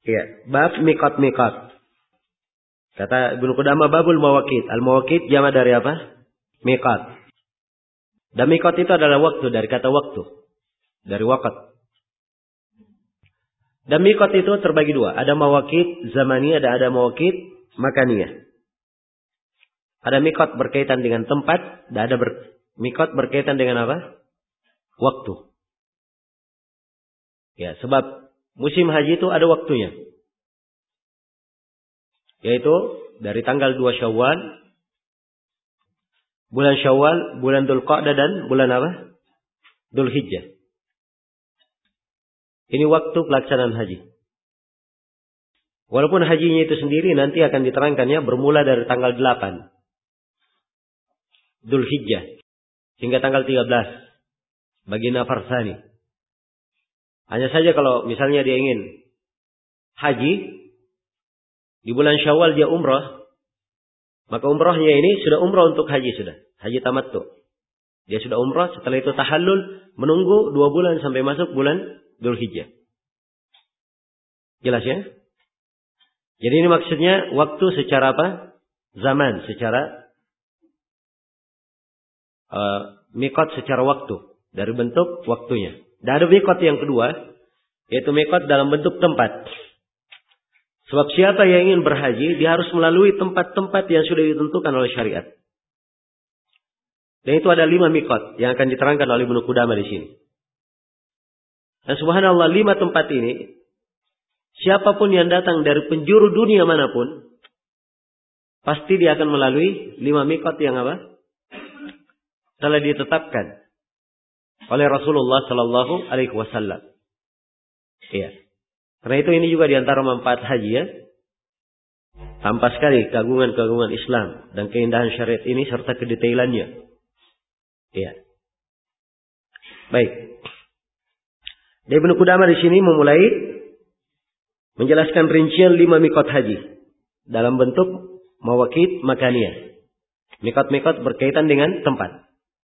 Iya, bab miqat-miqat. Kata Ibnu Qudamah babul mawaqit. Al-mawaqit jamak dari apa? Miqat. Dan miqat itu adalah waktu, dari kata waktu. Dari waqt. Dan miqat itu terbagi dua. Ada mawaqit zamaniyah dan ada mawaqit makaniyah. Ada miqat berkaitan dengan tempat dan ada miqat berkaitan dengan apa? Waktu. Ya, sebab musim haji itu ada waktunya. Yaitu dari tanggal 2 Syawal, bulan Syawal, bulan Dzulqa'dah dan bulan apa? Dzulhijjah. Ini waktu pelaksanaan haji. Walaupun hajinya itu sendiri nanti akan diterangkannya bermula dari tanggal 8 Dzulhijjah hingga tanggal 13 bagi nafar tsani. Hanya saja kalau misalnya dia ingin haji di bulan Syawal dia umrah, maka umrahnya ini sudah umrah untuk haji sudah. Haji tamattu. Dia sudah umrah, setelah itu tahallul, menunggu 2 bulan sampai masuk bulan Dzulhijjah. Jelas ya? Jadi ini maksudnya waktu secara apa? Zaman, secara miqat secara waktu. Dari bentuk waktunya. Dan ada miqat yang kedua, yaitu miqat dalam bentuk tempat. Sebab siapa yang ingin berhaji, dia harus melalui tempat-tempat yang sudah ditentukan oleh syariat. Dan itu ada 5 miqat yang akan diterangkan oleh Ibnu Qudamah di sini. Dan subhanallah 5 tempat ini, siapapun yang datang dari penjuru dunia manapun, pasti dia akan melalui 5 miqat yang apa? Telah ditetapkan oleh Rasulullah Sallallahu Alaihi Wasallam. Iya. Karena itu ini juga diantara manfaat haji ya. Tampak sekali keagungan-keagungan Islam dan keindahan syariat ini serta kedetailannya. Iya. Baik. Ibnu Qudamah di sini memulai menjelaskan rincian 5 miqat haji dalam bentuk mawaqit makaniyah. Miqat-miqat berkaitan dengan tempat.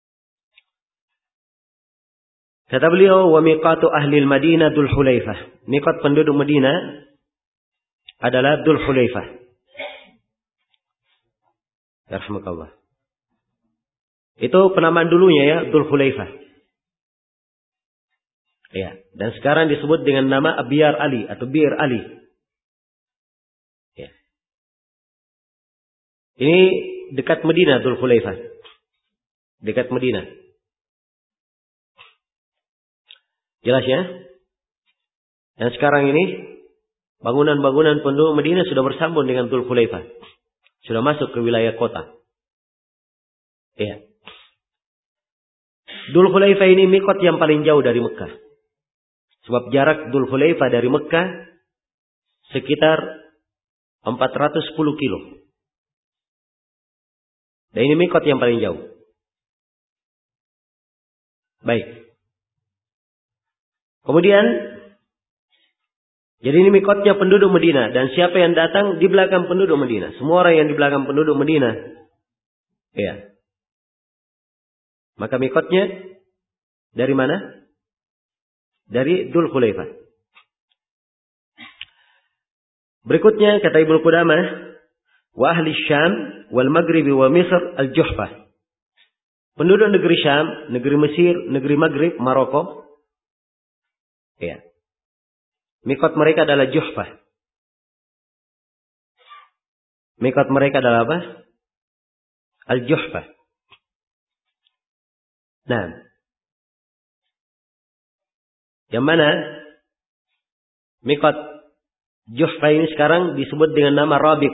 Kata beliau, wa miqatu ahli al-Madinah Dzul Hulaifah. Miqat penduduk Madinah adalah Dzul Hulaifah. Yarhamukallah. Itu penamaan dulunya ya, Dzul Hulaifah. Ya, dan sekarang disebut dengan nama Abyar Ali atau Bir Ali. Ya. Ini dekat Madinah Dzul Hulaifah. Dekat Madinah. Jelas ya? Dan sekarang ini bangunan-bangunan penduduk Madinah sudah bersambung dengan Dzul Hulaifah. Sudah masuk ke wilayah kota. Ya. Dzul Hulaifah ini miqat yang paling jauh dari Mekah. Sebab jarak Dzul Hulaifah dari Mekah sekitar 410 kilo. Dan ini miqat yang paling jauh. Baik. Kemudian, jadi ini miqatnya penduduk Madinah. Dan siapa yang datang di belakang penduduk Madinah. Semua orang yang di belakang penduduk Madinah. Ya. Maka miqatnya dari mana? Dari Dzul Hulaifah. Berikutnya kata Ibnu Qudamah, wa ahli Syam wal Maghrib wa Misr al-Juhfah. Penduduk negeri Syam, negeri Mesir, negeri Maghrib, Maroko. Ya. Miqat mereka adalah Juhfah. Miqat mereka adalah apa? Al-Juhfah. Nah. Yang mana miqat Juhfah ini sekarang disebut dengan nama Rabigh.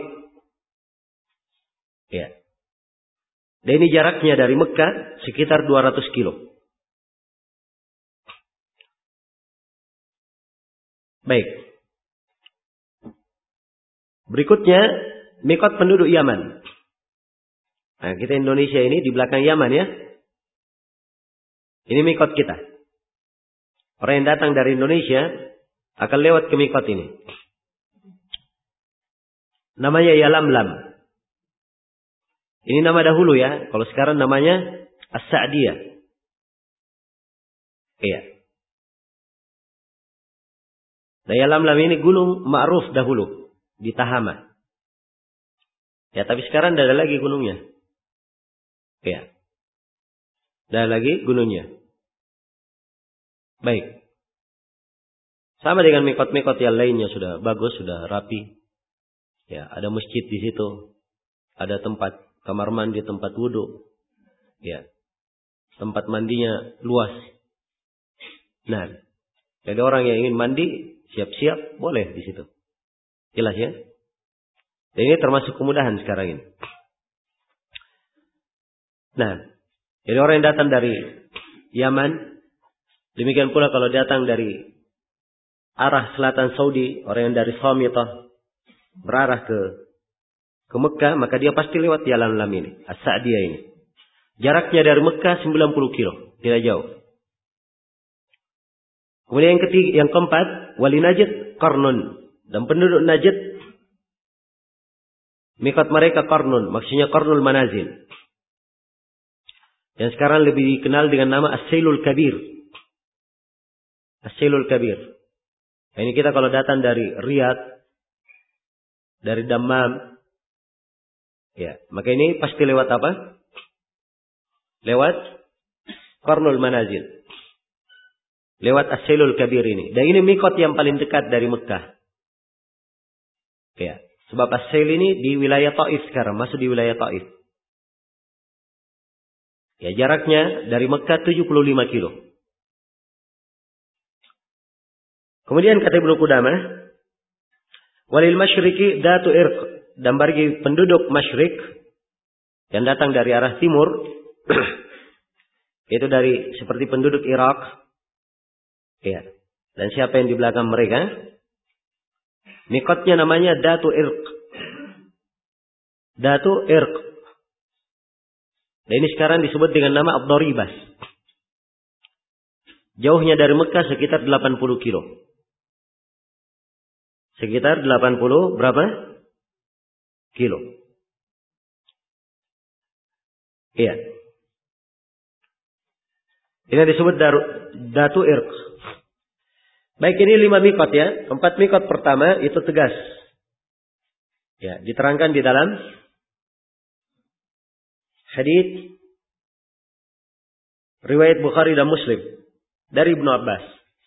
Ya. Dan ini jaraknya dari Mekah sekitar 200 kilo. Baik. Berikutnya miqat penduduk Yaman. Nah, kita Indonesia ini di belakang Yaman ya. Ini miqat kita. Orang yang datang dari Indonesia akan lewat ke miqat ini. Namanya Yalamlam. Ini nama dahulu ya. Kalau sekarang namanya As-Sa'diyah. Iya. Dan Yalamlam ini gunung ma'ruf dahulu di Tahama. Ya, tapi sekarang tidak ada lagi gunungnya. Ya. Tidak ada lagi gunungnya. Baik. Sama dengan mikot-mikot yang lainnya sudah bagus, sudah rapi. Ya, ada masjid di situ. Ada tempat kamar mandi, tempat wudhu. Ya. Tempat mandinya luas. Nah, jadi orang yang ingin mandi, siap-siap boleh di situ. Jelas ya? Dan ini termasuk kemudahan sekarang ini. Nah, jadi orang yang datang dari Yaman, demikian pula kalau datang dari arah selatan Saudi, orang yang dari Samitah berarah ke Mekah, maka dia pasti lewat Yalamlam ini, As-Sa'diyah ini. Jaraknya dari Mekah 90 kilo, tidak jauh. Kemudian yang keempat, wali Najd Qarnun, dan penduduk Najd mikot mereka Qarnun, maksudnya Qarnul Manazil. Yang sekarang lebih dikenal dengan nama As-Sailul Kabir. As-Sailul Kabir. Nah, ini kita kalau datang dari Riyadh, dari Dammam, ya, maka ini pasti lewat apa? Lewat Qarnul Manazil. Lewat As-Sailul Kabir ini. Dan ini mikot yang paling dekat dari Mekah. Ya, sebab As-Sail ini di wilayah Taif sekarang, masuk di wilayah Taif. Ya, jaraknya dari Mekah 75 kilo. Kemudian kata Ibnu Qudamah, walil masyriki datu irq, dan bagi penduduk masyrik yang datang dari arah timur, itu dari seperti penduduk Irak, ya. Dan siapa yang di belakang mereka? Mikotnya namanya datu irq. Datu irq. Dan ini sekarang disebut dengan nama Ad-Daribas. Jauhnya dari Mekah sekitar 80 kilo. Sekitar 80 berapa? Kilo. Iya. Ini disebut Datu Irq. Baik, ini 5 mikot ya. 4 mikot pertama itu tegas. Ya, diterangkan di dalam hadits riwayat Bukhari dan Muslim dari Ibnu Abbas.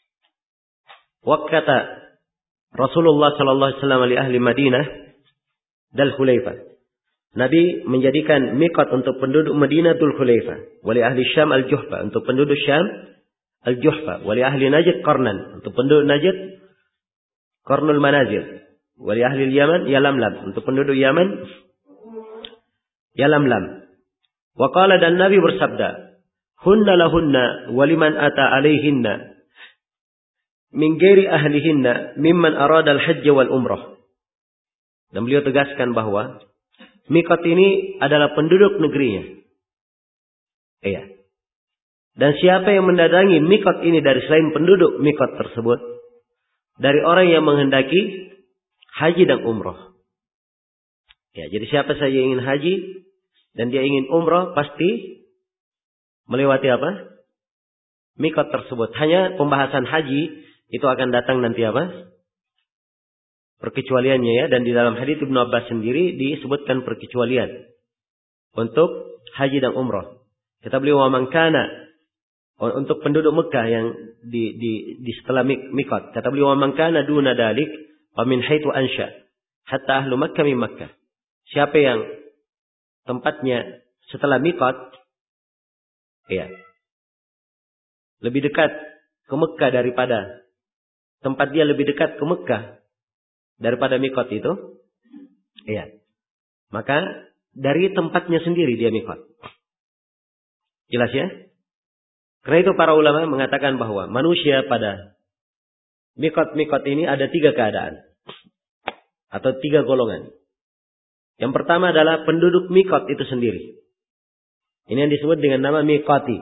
Waqata Rasulullah sallallahu alaihi wasallam li ahli Madinah Dzul Khulaifah. Nabi menjadikan mikot untuk penduduk Madinah Dzul Khulaifah, wali ahli Syam Al-Juhfa, untuk penduduk Syam Al-Juhfa, wali ahli Najd Qarnan, untuk penduduk Najd Qarnul Manazil, wali ahli Yaman Yalamlam, untuk penduduk Yaman Yalamlam. Wa qala, dan Nabi bersabda, hunna lahunna waliman ata alaihinna min ghairi ahlihinna mimman arada al-hajj wal umrah. Dan beliau tegaskan bahwa mikot ini adalah penduduk negerinya. Iya. Dan siapa yang mendatangi mikot ini dari selain penduduk mikot tersebut, dari orang yang menghendaki haji dan umrah. Ya, jadi siapa saja yang ingin haji dan dia ingin umrah, pasti melewati apa? Mikot tersebut. Hanya pembahasan haji itu akan datang nanti apa? Perkecualiannya ya. Dan di dalam hadits Ibnu Abbas sendiri disebutkan perkecualian untuk haji dan umrah. Kata beliau, wa man kana, untuk penduduk Mekah yang di setelah mikot. Kata beliau, wa man kana duna dalik wa min haitsu ansha hatta ahlu Makkah min Makkah. Siapa yang tempatnya setelah mikot, ya, lebih dekat ke Mekah daripada tempat dia lebih dekat ke Mekah daripada mikot itu, iya, maka dari tempatnya sendiri dia mikot. Jelas ya? Karena itu para ulama mengatakan bahwa manusia pada mikot-mikot ini ada 3 keadaan atau 3 golongan. Yang pertama adalah penduduk mikot itu sendiri. Ini yang disebut dengan nama mikoti.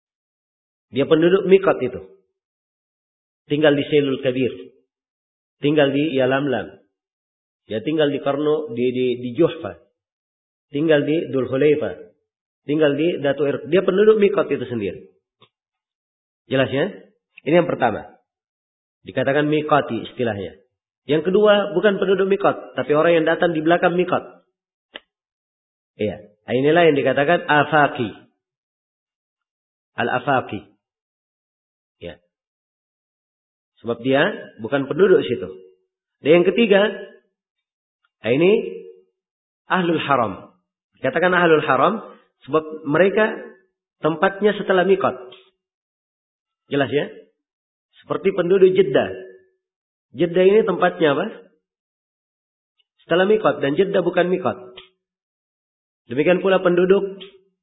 Dia penduduk mikot itu. Tinggal di Sailul Kabir. Tinggal di Yalamlam. Dia tinggal di Qarnu, di Juhfa. Tinggal di Dzul Khulaifah. Tinggal di Datu Irq. Dia penduduk mikot itu sendiri. Jelas ya? Ini yang pertama. Dikatakan miqati istilahnya. Yang kedua bukan penduduk miqat, tapi orang yang datang di belakang miqat. Iya. Inilah yang dikatakan afaqi. Al-afaqi. Ya. Sebab dia bukan penduduk situ. Dan yang ketiga, ini ahlul haram. Dikatakan ahlul haram sebab mereka tempatnya setelah miqat. Jelas ya? Seperti penduduk Jeddah. Jeddah ini tempatnya apa? Setelah miqat, dan Jeddah bukan miqat. Demikian pula penduduk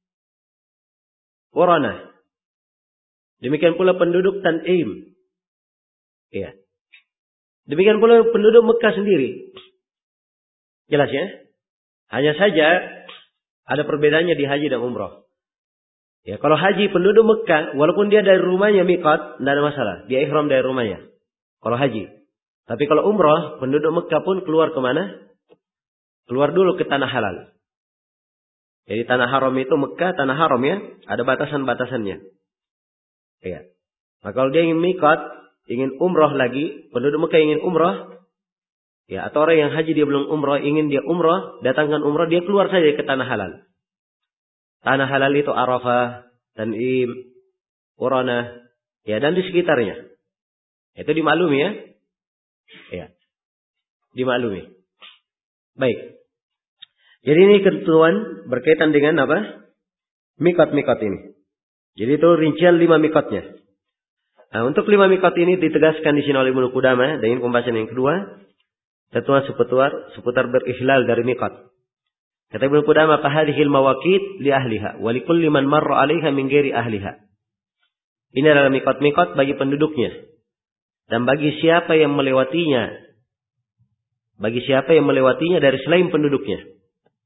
Urana. Demikian pula penduduk Tan'im. Iya. Demikian pula penduduk Mekah sendiri. Jelas ya? Hanya saja ada perbedaannya di haji dan umrah. Ya, kalau haji penduduk Mekah, walaupun dia dari rumahnya miqat, tidak ada masalah. Dia ihram dari rumahnya. Kalau haji. Tapi kalau umrah, penduduk Mekah pun keluar kemana? Keluar dulu ke tanah halal. Jadi tanah haram itu Mekah, tanah haram ya. Ada batasan-batasannya. Ya. Nah kalau dia ingin miqat, ingin umrah lagi, penduduk Mekah ingin umrah, ya, atau orang yang haji dia belum umrah, ingin dia umrah, datangkan umrah, dia keluar saja ke tanah halal. Tanah halal itu Arafah, Tan'im, Urana, ya, dan di sekitarnya. Itu dimaklumi ya. Ya. Dimaklumi. Baik. Jadi ini ketentuan berkaitan dengan apa? Miqat-miqat ini. Jadi itu rincian 5 miqatnya. Nah, untuk 5 miqat ini ditegaskan di sini oleh Ibnu Qudamah dengan pembahasan yang kedua. Ketentuan seputar berihlal dari miqat. Kata Ibnu Qudamah, "Fahadhil mawaqit li ahliha wa likulli man marra 'alaiha min ghairi ahliha." Ini adalah miqat-miqat bagi penduduknya dan bagi siapa yang melewatinya. Bagi siapa yang melewatinya dari selain penduduknya.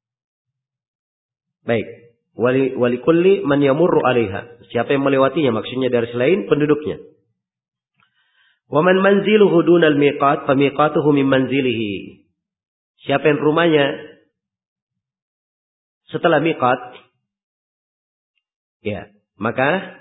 Baik. Wa likulli man yamurru 'alaiha. Siapa yang melewatinya maksudnya dari selain penduduknya. Wa man manziluhu dunal miqat fa miqatuhu min manzilihi. Siapa yang rumahnya setelah miqat, ya, maka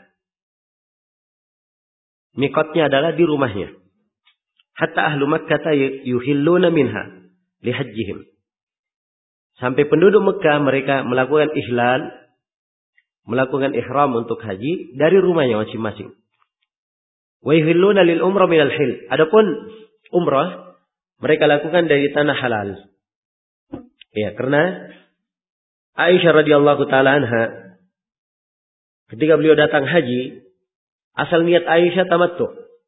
miqatnya adalah di rumahnya. Hatta ahlu Makkah yuhilluna minha lihajjihim. Sampai penduduk Mekah mereka melakukan ihlal, melakukan ihram untuk haji dari rumahnya masing-masing. Wa yuhilluna lil umrah minal hil. Adapun umrah mereka lakukan dari tanah halal. Ya, karena Aisyah radhiyallahu taala anha ketika beliau datang haji, asal niat Aisyah tamattu.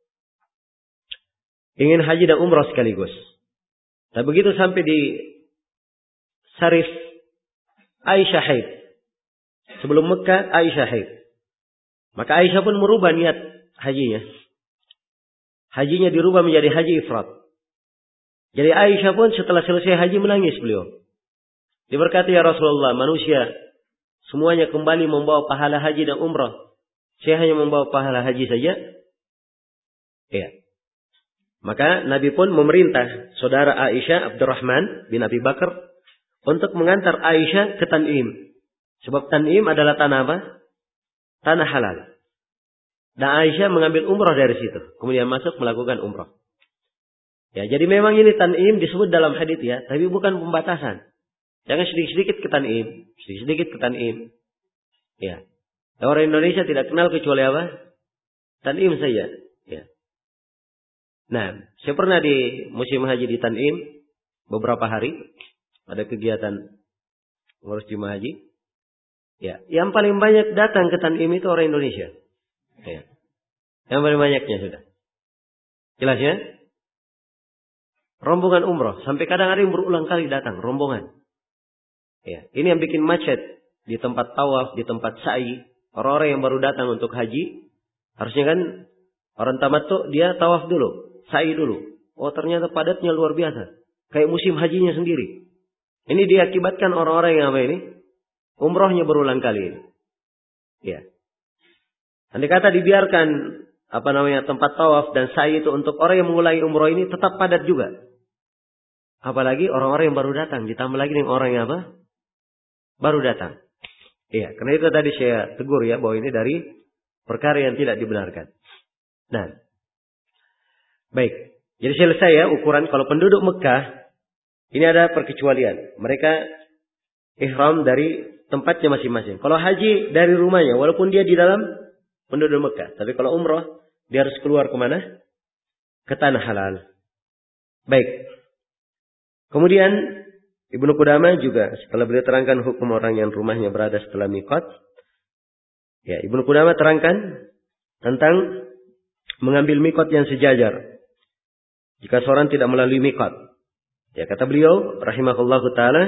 Ingin haji dan umrah sekaligus. Tapi begitu sampai di Sarif, Aisyah haid. Sebelum Mekah, Aisyah haid. Maka Aisyah pun merubah niat hajinya. Hajinya dirubah menjadi haji ifrat. Jadi Aisyah pun setelah selesai haji menangis beliau. Dia berkata, "Ya Rasulullah, manusia semuanya kembali membawa pahala haji dan umrah. Saya hanya membawa pahala haji saja." Ya. Maka Nabi pun memerintah saudara Aisyah, Abdurrahman bin Abi Bakar, untuk mengantar Aisyah ke Tan'im. Sebab Tan'im adalah tanah apa? Tanah halal. Dan Aisyah mengambil umrah dari situ. Kemudian masuk melakukan umrah. Ya, jadi memang ini Tan'im disebut dalam hadits ya. Tapi bukan pembatasan. Jangan sedikit-sedikit ke Tan'im. Sedikit-sedikit ke Tan'im. Ya. Orang Indonesia tidak kenal kecuali apa? Tan'im saja. Ya. Nah, saya pernah di musim haji di Tan'im. Beberapa hari. Ada kegiatan ngurus jemaah haji. Ya, yang paling banyak datang ke Tan'im itu orang Indonesia. Ya. Yang paling banyaknya sudah. Jelas ya? Rombongan umrah. Sampai kadang ada yang berulang kali datang. Rombongan. Ya. Ini yang bikin macet. Di tempat tawaf, di tempat sa'i. Orang-orang yang baru datang untuk haji. Harusnya kan orang tamattu dia tawaf dulu. Sa'i dulu. Oh ternyata padatnya luar biasa. Kayak musim hajinya sendiri. Ini diakibatkan orang-orang yang apa ini? Umrohnya berulang kali. Ya. Andai kata dibiarkan tempat tawaf dan sa'i itu untuk orang yang mengulangi umroh ini tetap padat juga. Apalagi orang-orang yang baru datang, ditambah lagi dengan orang yang apa? Baru datang. Iya, karena itu tadi saya tegur ya bahwa ini dari perkara yang tidak dibenarkan. Nah, Baik. Jadi selesai ya ukuran. Kalau penduduk Mekah, ini ada perkecualian. Mereka ihram dari tempatnya masing-masing. Kalau haji dari rumahnya, walaupun dia di dalam penduduk Mekah. Tapi kalau umroh, dia harus keluar kemana? Ke tanah halal. Baik. Kemudian Ibnu Qudamah juga setelah beliau terangkan hukum orang yang rumahnya berada setelah miqat. Ya, Ibnu Qudamah terangkan tentang mengambil miqat yang sejajar. Jika seorang tidak melalui miqat. Ya, kata beliau rahimahullahu taala,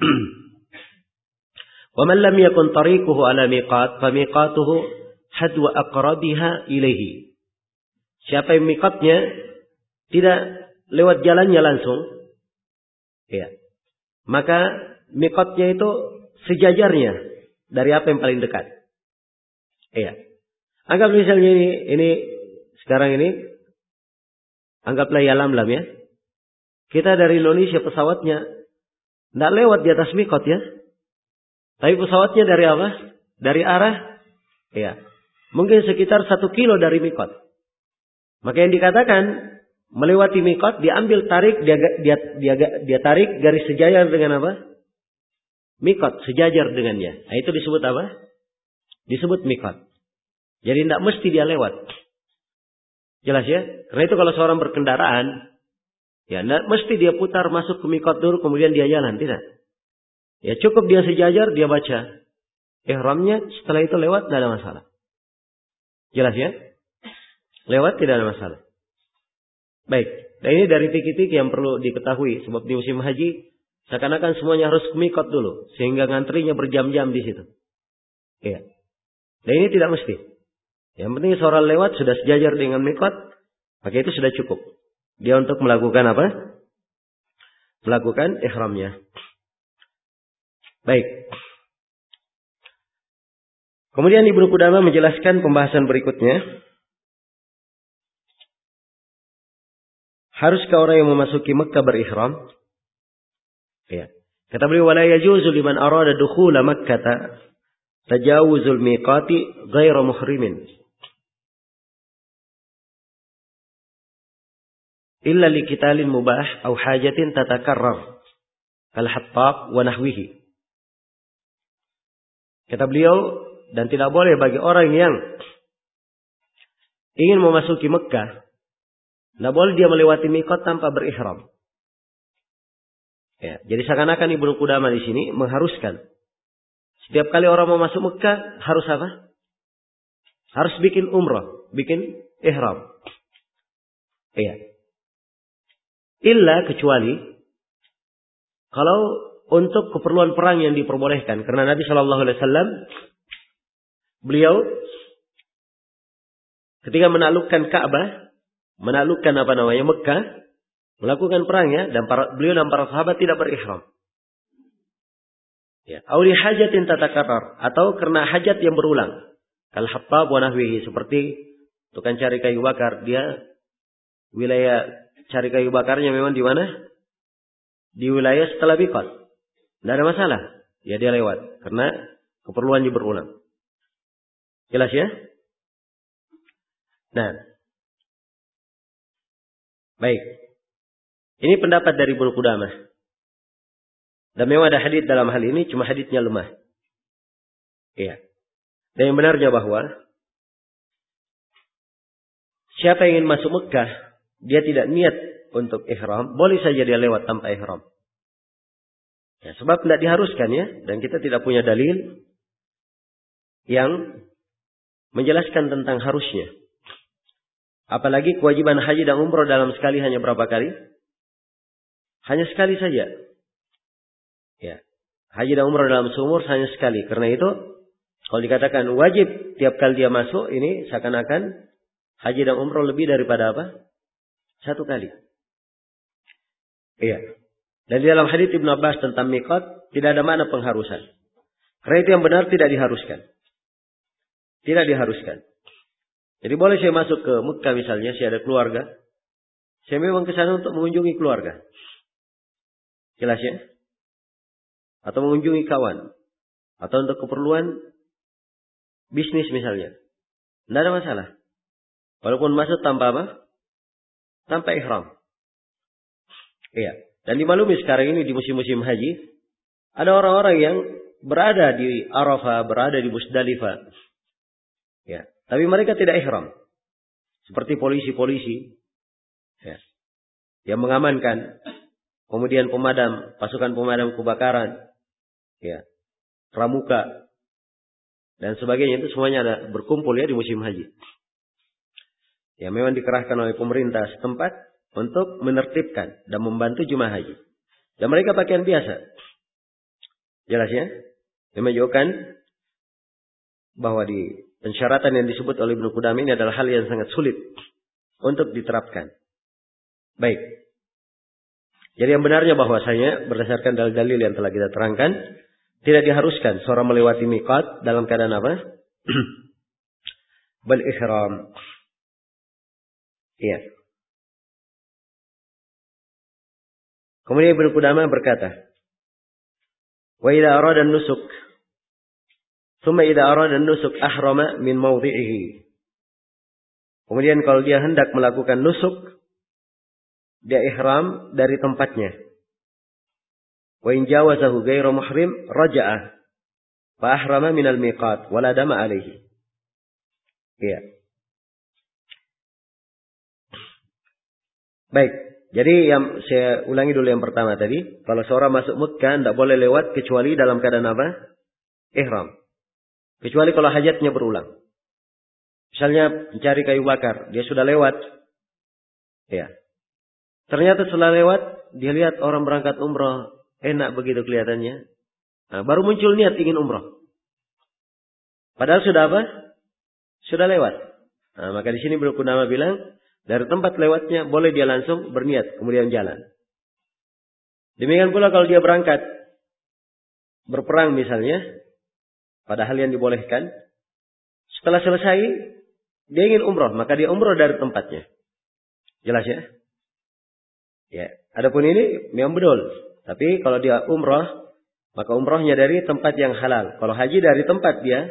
"Wa man lam yakun tariquhu ala miqat, fa miqatuhu hadwa aqrabiha ilaihi." Siapa yang miqatnya tidak lewat jalannya langsung, ya, maka miqatnya itu sejajarnya dari apa yang paling dekat. Iya. Anggap misalnya ini sekarang ini anggaplah ya Lamlam ya. Kita dari Indonesia pesawatnya tidak lewat di atas miqat ya. Tapi pesawatnya dari apa? Dari arah ya. Mungkin sekitar 1 kilo dari miqat. Maka yang dikatakan melewati miqat, diambil tarik, dia tarik garis sejajar dengan apa? Miqat, sejajar dengannya. Nah, itu disebut apa? Disebut miqat. Jadi tidak mesti dia lewat. Jelas ya? Karena itu kalau seorang berkendaraan, ya tidak mesti dia putar masuk ke miqat dulu kemudian dia jalan, tidak. Ya cukup dia sejajar, dia baca ihramnya, setelah itu lewat tidak ada masalah. Jelas ya? Lewat tidak ada masalah. Baik, dan ini dari fikih-fikih yang perlu diketahui. Sebab di musim haji, seakan-akan semuanya harus ke miqat dulu. Sehingga ngantrinya berjam-jam di situ. Iya. Dan ini tidak mesti. Yang penting seorang lewat sudah sejajar dengan miqat, maka itu sudah cukup. Dia untuk melakukan apa? Melakukan ihramnya. Baik. Kemudian Ibnu Qudamah menjelaskan pembahasan berikutnya. Haruskah orang yang memasuki Mekah berihram? Ya. Kata beliau, wala yajuzu liman arada dukhula Makkah tajawuzul miqati ghairu muhrimin. Illa liqitalin mubah aw hajatin tatakarrar kal hattab wa nahwihi. Kata beliau, dan tidak boleh bagi orang yang ingin memasuki Mekah, tidak boleh dia melewati miqat tanpa berihram. Ya, jadi seakan-akan Ibnu Qudamah di sini mengharuskan setiap kali orang mau masuk Mekah harus apa? Harus bikin umrah, bikin ihram. Iya. Illa kecuali kalau untuk keperluan perang yang diperbolehkan, karena Nabi Shallallahu Alaihi Wasallam beliau ketika menaklukkan Ka'bah, menaklukkan Mekah, melakukan perangnya, dan beliau dan para sahabat tidak berihram. Ya, auli hajatin tatakarrar, atau karena hajat yang berulang. Kal hattab wa nahwihi, seperti tukang cari kayu bakar, dia wilayah cari kayu bakarnya memang di mana? Di wilayah setelah miqat. Tidak ada masalah. Ya dia lewat karena keperluannya berulang. Jelas ya? Nah. Baik. Ini pendapat dari Ibnu Qudamah. Dan memang ada hadits dalam hal ini, cuma haditsnya lemah. Iya. Dan yang benarnya bahwa siapa yang ingin masuk Mekah, dia tidak niat untuk ihram, boleh saja dia lewat tanpa ihram. Ya, sebab tidak diharuskan ya, dan kita tidak punya dalil yang menjelaskan tentang harusnya. Apalagi kewajiban haji dan umrah dalam sekali hanya berapa kali? Hanya sekali saja. Ya. Haji dan umrah dalam seumur hanya sekali. Karena itu, kalau dikatakan wajib tiap kali dia masuk, ini seakan-akan haji dan umrah lebih daripada apa? 1 kali. Iya. Dan di dalam hadits Ibnu Abbas tentang miqat, tidak ada makna pengharusan. Karena itu yang benar tidak diharuskan. Tidak diharuskan. Jadi boleh saya masuk ke Mekah misalnya, saya ada keluarga. Saya memang ke sana untuk mengunjungi keluarga. Jelas ya? Atau mengunjungi kawan. Atau untuk keperluan bisnis misalnya. Tidak ada masalah. Walaupun masuk tanpa apa? tanpa ihram. Iya. Dan dimaklumi sekarang ini di musim-musim haji, ada orang-orang yang berada di Arafah, berada di Musdalifah. Ya, tapi mereka tidak ihram. Seperti polisi-polisi ya, yang mengamankan, kemudian pasukan pemadam kebakaran, ya, pramuka dan sebagainya, itu semuanya ada berkumpul ya di musim haji. Ya, memang dikerahkan oleh pemerintah setempat untuk menertibkan dan membantu jemaah haji. Dan mereka pakaian biasa. Jelas ya? Yang menunjukkan bahwa di pensyaratan yang disebut oleh Ibnu Qudamah ini adalah hal yang sangat sulit untuk diterapkan. Baik. Jadi yang benarnya bahwasanya berdasarkan dalil-dalil yang telah kita terangkan, tidak diharuskan seorang melewati miqat dalam keadaan apa? Bil-ihram. Iya. Kemudian Ibnu Qudamah berkata, wa idza arada an-nusuk, thumma idza arada an-nusuk ahrama min mawdhi'ihi. Kemudian kalau dia hendak melakukan nusuk, dia ihram dari tempatnya. Wa in jawazahu ghairu muhrim raja'a fa ahrama min al-miqat wa la dama alayhi. Iya. Baik. Jadi yang saya ulangi dulu yang pertama tadi, kalau seorang masuk Mekah tidak boleh lewat kecuali dalam keadaan apa? Ihram. Kecuali kalau hajatnya berulang. Misalnya mencari kayu bakar, dia sudah lewat. Ya. Ternyata setelah lewat, dia lihat orang berangkat umrah, enak begitu kelihatannya. Nah, baru muncul niat ingin umrah. Padahal sudah apa? Sudah lewat. Nah, maka di sini Ibnu Qudamah bilang, dari tempat lewatnya boleh dia langsung berniat kemudian jalan. Demikian pula kalau dia berangkat berperang misalnya, padahal yang dibolehkan, setelah selesai dia ingin umrah, maka dia umrah dari tempatnya. Jelas ya? Ya, adapun ini memang betul. Tapi kalau dia umrah, maka umrahnya dari tempat yang halal. Kalau haji dari tempat dia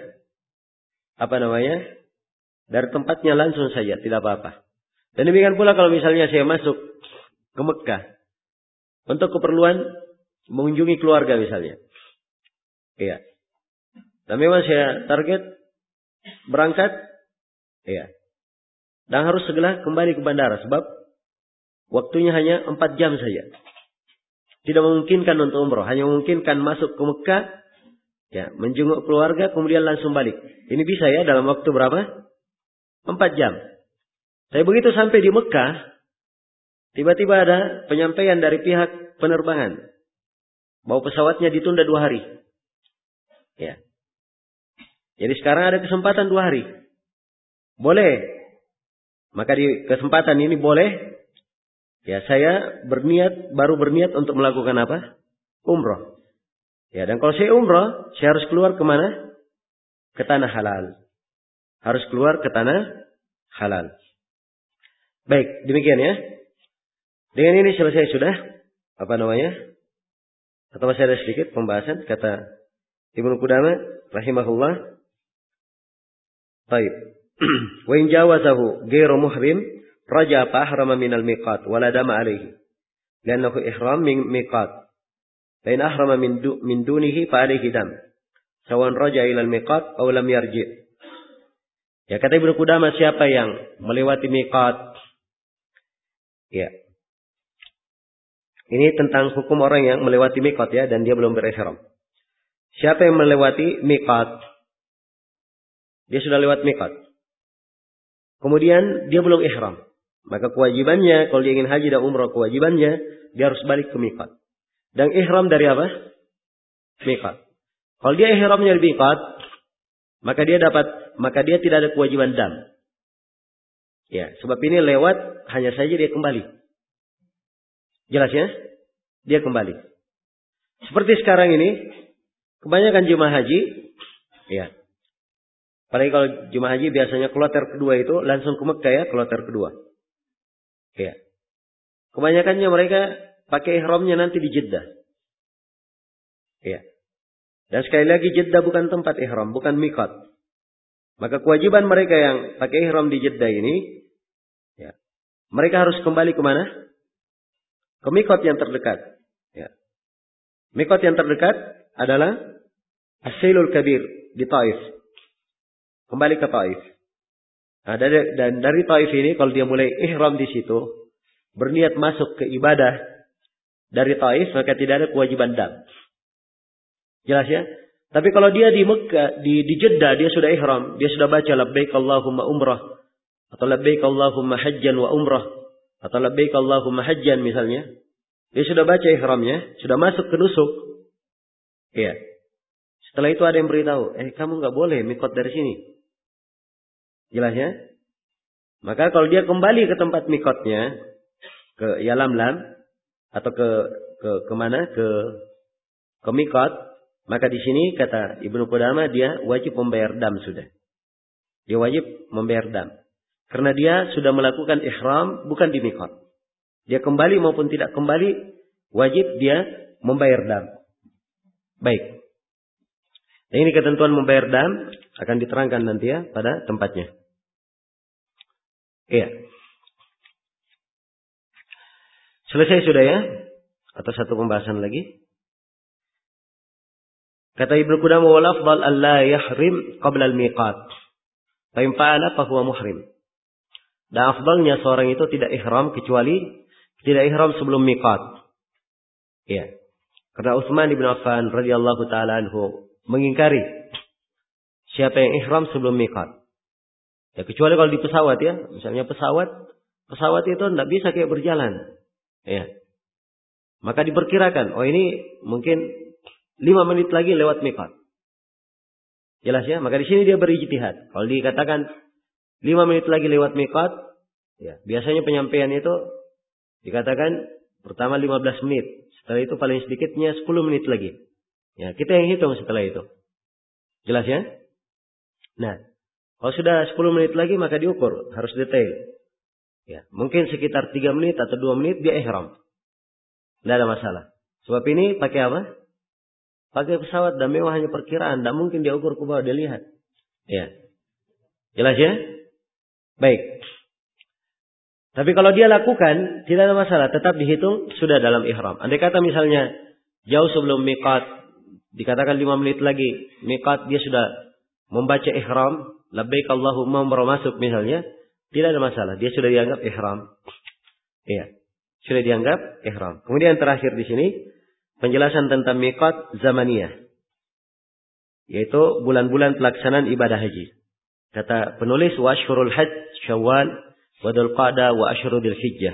dari tempatnya langsung saja, tidak apa-apa. Dan demikian pula kalau misalnya saya masuk ke Mekah untuk keperluan mengunjungi keluarga misalnya. Iya. Dan memang saya target berangkat. Iya. Dan harus segera kembali ke bandara sebab waktunya hanya 4 jam saja. Tidak memungkinkan untuk umrah, hanya memungkinkan masuk ke Mekah, ya, menjenguk keluarga kemudian langsung balik. Ini bisa ya dalam waktu berapa? 4 jam. Tapi begitu sampai di Mekah, tiba-tiba ada penyampaian dari pihak penerbangan bahwa pesawatnya ditunda 2 hari. Ya. Jadi sekarang ada kesempatan 2 hari. Boleh. Maka di kesempatan ini boleh. Ya, saya baru berniat untuk melakukan apa? Umrah. Ya, dan kalau saya umrah, saya harus keluar kemana? Ke tanah halal. Harus keluar ke tanah halal. Baik, demikian ya. Dengan ini selesai sudah. Atau masih ada sedikit pembahasan kata Ibnu Qudamah rahimahullah. Baik. Wa in jawazahu ghairu muhrim raja fa ahrama min al-miqat wa la dama alayhi. Li'annahu ihram min miqat. Fa in ahrama min dunihi fa alayhi dam. Sawan raja ila al-miqat aw lam yarji'. Ya, kata Ibnu Qudamah, siapa yang melewati miqat? Ya. Ini tentang hukum orang yang melewati miqat ya, dan dia belum berihram. Siapa yang melewati miqat? Dia sudah lewat miqat. Kemudian dia belum ihram. Maka kewajibannya, kalau dia ingin haji dan umrah, kewajibannya dia harus balik ke miqat. Dan ihram dari apa? Miqat. Kalau dia ihramnya dari miqat, maka dia tidak ada kewajiban dam. Ya, sebab ini lewat, hanya saja dia kembali. Jelas ya? Dia kembali. Seperti sekarang ini, kebanyakan jemaah haji, ya. Apalagi kalau jemaah haji biasanya kloter kedua itu langsung ke Mekah ya, kloter kedua. Ya. Kebanyakannya mereka pakai ihramnya nanti di Jeddah. Ya. Dan sekali lagi Jeddah bukan tempat ihram, bukan miqat. Maka kewajiban mereka yang pakai ihram di Jeddah ini, ya, mereka harus kembali kemana? Ke mikot yang terdekat. Ya. Mikot yang terdekat adalah As-Sailul Kabir di Taif. Kembali ke Taif. Nah, dan dari Taif ini kalau dia mulai ihram di situ, berniat masuk ke ibadah dari Taif, maka tidak ada kewajiban dam. Jelas ya? Tapi kalau dia di Mekah, di Jeddah dia sudah ihram, dia sudah baca labbaik Allahumma umrah atau labbaik Allahumma hajjan wa umrah atau labbaik Allahumma hajjan misalnya. Dia sudah baca ihramnya, sudah masuk ke nusuk. Iya. Setelah itu ada yang beritahu, kamu nggak boleh mikot dari sini. Jelas ya? Maka kalau dia kembali ke tempat mikotnya, ke Yalamlam atau ke mana? Ke mikot, maka di sini kata Ibnu Qudamah dia wajib membayar dam sudah. Dia wajib membayar dam. Karena dia sudah melakukan ihram bukan di mikot. Dia kembali maupun tidak kembali, wajib dia membayar dam. Baik. Nah, ini ketentuan membayar dam akan diterangkan nanti ya pada tempatnya. Iya. Selesai sudah ya? Atau satu pembahasan lagi? Kata Ibnu Qudamah wal afdal alla yahrim qabla al-miqat. Fa in fa'ala fa huwa muhrim. Dan afdalnya seorang itu tidak ihram kecuali tidak ihram sebelum miqat. Iya. Karena Utsman bin Affan radhiyallahu taala anhu mengingkari siapa yang ihram sebelum miqat. Ya kecuali kalau di pesawat ya, misalnya pesawat itu tidak bisa kayak berjalan. Ya. Maka diperkirakan, ini mungkin 5 menit lagi lewat miqat. Jelas ya? Maka di sini dia berijtihad. Kalau dikatakan 5 menit lagi lewat miqat, ya, biasanya penyampaian itu dikatakan pertama 15 menit. Setelah itu paling sedikitnya 10 menit lagi. Ya, kita yang hitung setelah itu. Jelas ya? Nah, kalau sudah 10 menit lagi maka diukur, harus detail. Ya, mungkin sekitar 3 menit atau 2 menit dia ihram. Tidak ada masalah. Sebab ini pakai apa? Pakai pesawat dan mewah hanya perkiraan. Tidak mungkin dia ukur ke bawah, dia lihat. Ya. Jelas ya? Baik. Tapi kalau dia lakukan, tidak ada masalah. Tetap dihitung sudah dalam ihram. Andai kata misalnya jauh sebelum miqat, dikatakan 5 menit lagi, miqat dia sudah membaca ihram, labbaik Allahumma umrah masuk misalnya, tidak ada masalah. Dia sudah dianggap ihram. Iya. Sudah dianggap ihram. Kemudian terakhir di sini penjelasan tentang miqat zamaniyah, yaitu bulan-bulan pelaksanaan ibadah haji. Kata penulis wa asyhurul hajj Syawal wa Dzulqa'dah wa asyhurul Dzulhijjah.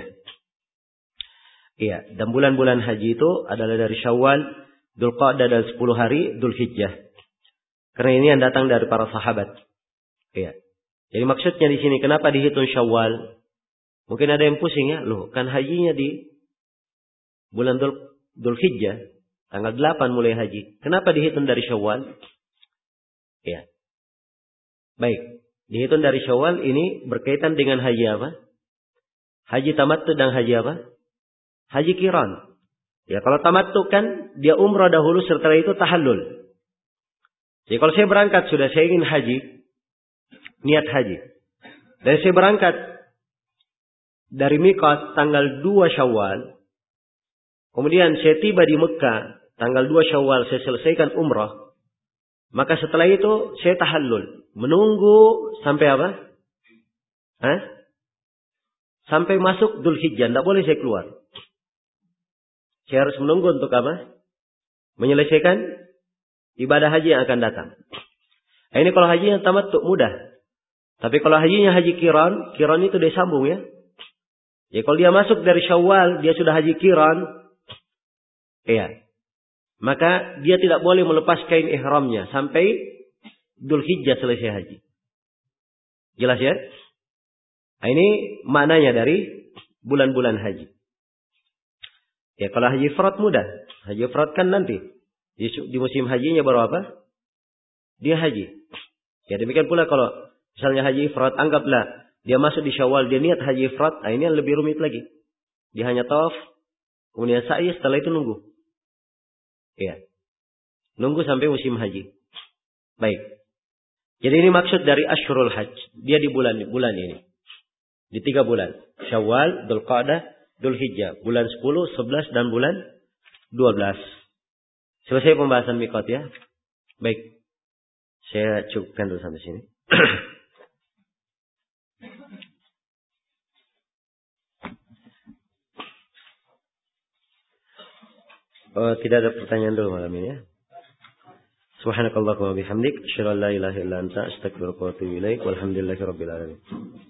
Iya, dan bulan-bulan haji itu adalah dari Syawal, Dzulqa'dah dan 10 hari Dzulhijjah. Karena ini yang datang dari para sahabat. Iya. Jadi maksudnya di sini kenapa dihitung Syawal? Mungkin ada yang pusing ya, loh kan hajinya di bulan Dzulhijjah, tanggal 8 mulai haji. Kenapa dihitung dari Syawal? Iya. Baik, dihitung dari Syawal ini berkaitan dengan haji apa? Haji tamattu dan haji apa? Haji qiran. Ya, kalau tamattu kan dia umrah dahulu setelah itu tahallul. Jadi kalau saya berangkat sudah saya ingin haji, niat haji. Dan saya berangkat dari miqat tanggal 2 Syawal. Kemudian saya tiba di Mekah tanggal 2 Syawal, saya selesaikan umrah. Maka setelah itu saya tahallul, menunggu sampai apa? Sampai masuk Dzulhijjah, tidak boleh saya keluar. Saya harus menunggu untuk apa? Menyelesaikan ibadah haji yang akan datang. Nah, ini kalau haji yang tamattu mudah. Tapi kalau hajinya haji qiran itu dia sambung ya. Ya kalau dia masuk dari Syawal, dia sudah haji qiran. Iya. Maka dia tidak boleh melepas kain ihramnya sampai Dzulhijjah selesai haji. Jelas ya? Nah, ini maknanya dari bulan-bulan haji. Ya kalau haji ifrad mudah. Haji ifrad kan nanti. Di musim hajinya baru apa? Dia haji. Ya demikian pula kalau misalnya haji ifrad, anggaplah dia masuk di Syawal, dia niat haji ifrad, nah ini yang lebih rumit lagi. Dia hanya tawaf, kemudian sa'i, setelah itu nunggu. Ya. Nunggu sampai musim haji. Baik. Jadi ini maksud dari Asyhurul Hajj. Dia di bulan ini. Di 3 bulan. Syawal, Dzulqa'dah, Dzulhijjah. Bulan 10, 11, dan bulan 12. Selesai pembahasan miqat ya. Baik. Saya cukupkan dulu sampai sini. Tidak ada pertanyaan dulu malam ini ya. Subhanakallahumma wa bihamdik, asyhadu an la ilaha illa anta, astaghfiruka wa atubu ilaik. Walhamdulillahirabbil alamin.